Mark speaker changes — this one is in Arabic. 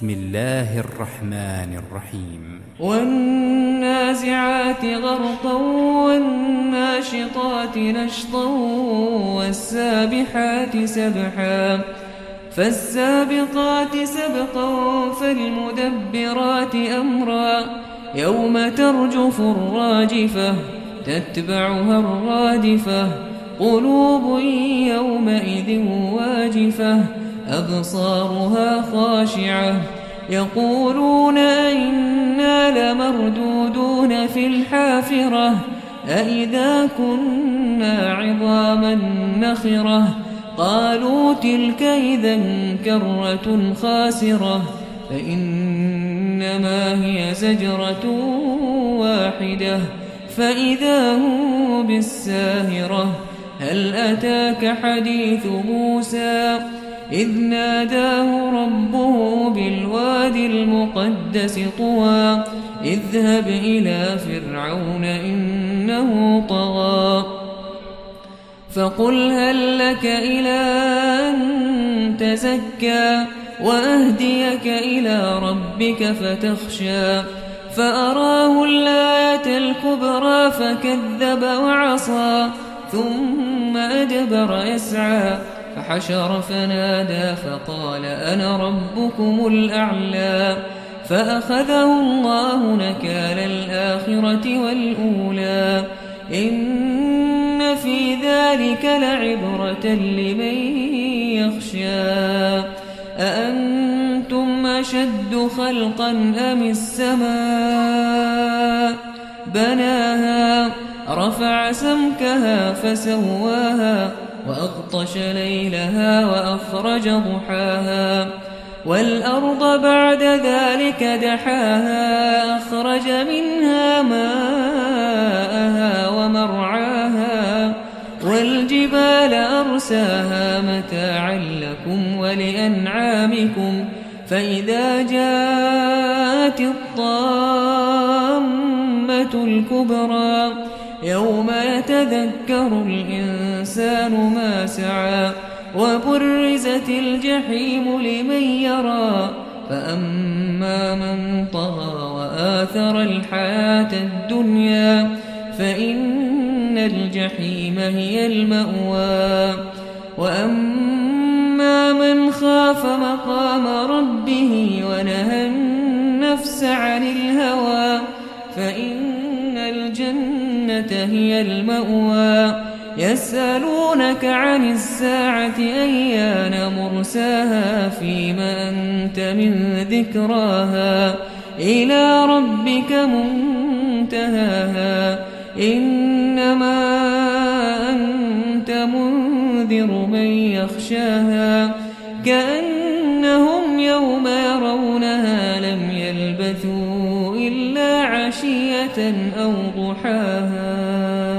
Speaker 1: بسم الله الرحمن الرحيم
Speaker 2: والنازعات غرقا والناشطات نشطا والسابحات سبحا فالسابقات سبقا فالمدبرات أمرا يوم ترجف الراجفة تتبعها الرادفة قلوب يومئذ واجفة أبصارها خاشعة يقولون أئنا لمردودون في الحافرة أئذا كنا عظاما نخرة قالوا تلك إذا كرة خاسرة فإنما هي زجرة واحدة فإذا هم بالساهرة هل أتاك حديث موسى إذ ناداه ربه بالوادي المقدس طوى اذهب إلى فرعون إنه طغى فقل هل لك إلى أن تزكى وأهديك إلى ربك فتخشى فأراه الآية الكبرى فكذب وعصى ثم أدبر يسعى فحشر فنادى فقال أنا ربكم الأعلى فأخذه الله نكال الآخرة والأولى إن في ذلك لعبرة لمن يخشى أأنتم أشد خلقا أم السماء بناها رفع سمكها فسواها وأغطش ليلها وأخرج ضحاها والأرض بعد ذلك دحاها أخرج منها ماءها ومرعاها والجبال أرساها متاعا لكم ولأنعامكم فإذا جاءت الطامة الكبرى يوم يتذكر الإنسان ما سعى وبرزت الجحيم لمن يرى فأما من طغى وآثر الحياة الدنيا فإن الجحيم هي المأوى وأما من خاف مقام ربه ونهى النفس عن الهوى فإن الجنة هي المأوى يسألونك عن الساعة أيان مرساها فيما أنت من ذكراها إلى ربك منتهاها إنما أنت منذر من يخشاها كأنهم يوم يرونها لم يلبثوا إلا عشية أو ضحاها